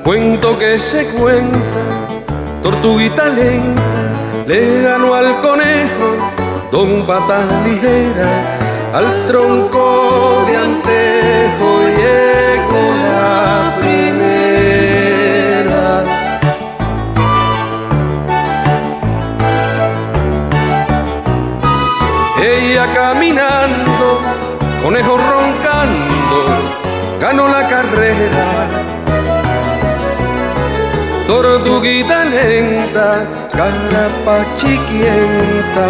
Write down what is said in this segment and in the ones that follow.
Cuento que se cuenta, tortuguita lenta le ganó al conejo, don Patas Ligera, al tronco de antejo llegó la primera. Ella caminando, conejo roncando, ganó la carrera. Tortuguita lenta, carapachiquienta,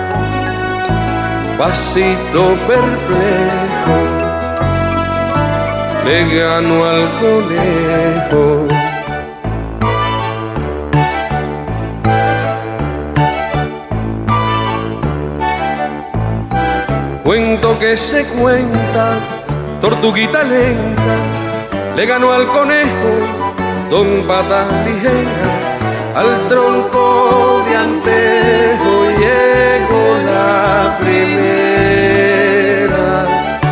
pasito perplejo, le ganó al conejo. Cuento que se cuenta, tortuguita lenta le ganó al conejo, don Patas Ligera, al tronco de antejo llegó la primera.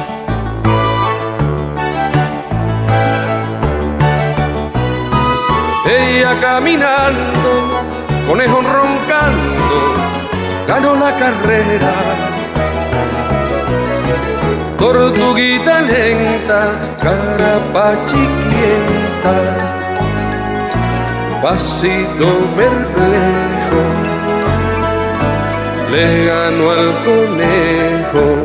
Ella caminando, conejo roncando, ganó la carrera. Tortuguita lenta, carapachiquienta, pasito perplejo, le ganó al conejo.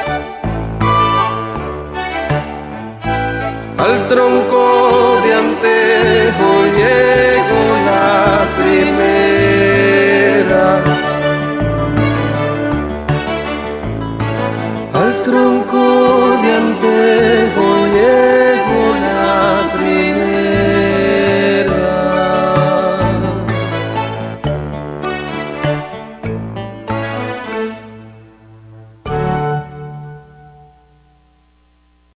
Al tronco de antejo llegó la primera. Al tronco de antejo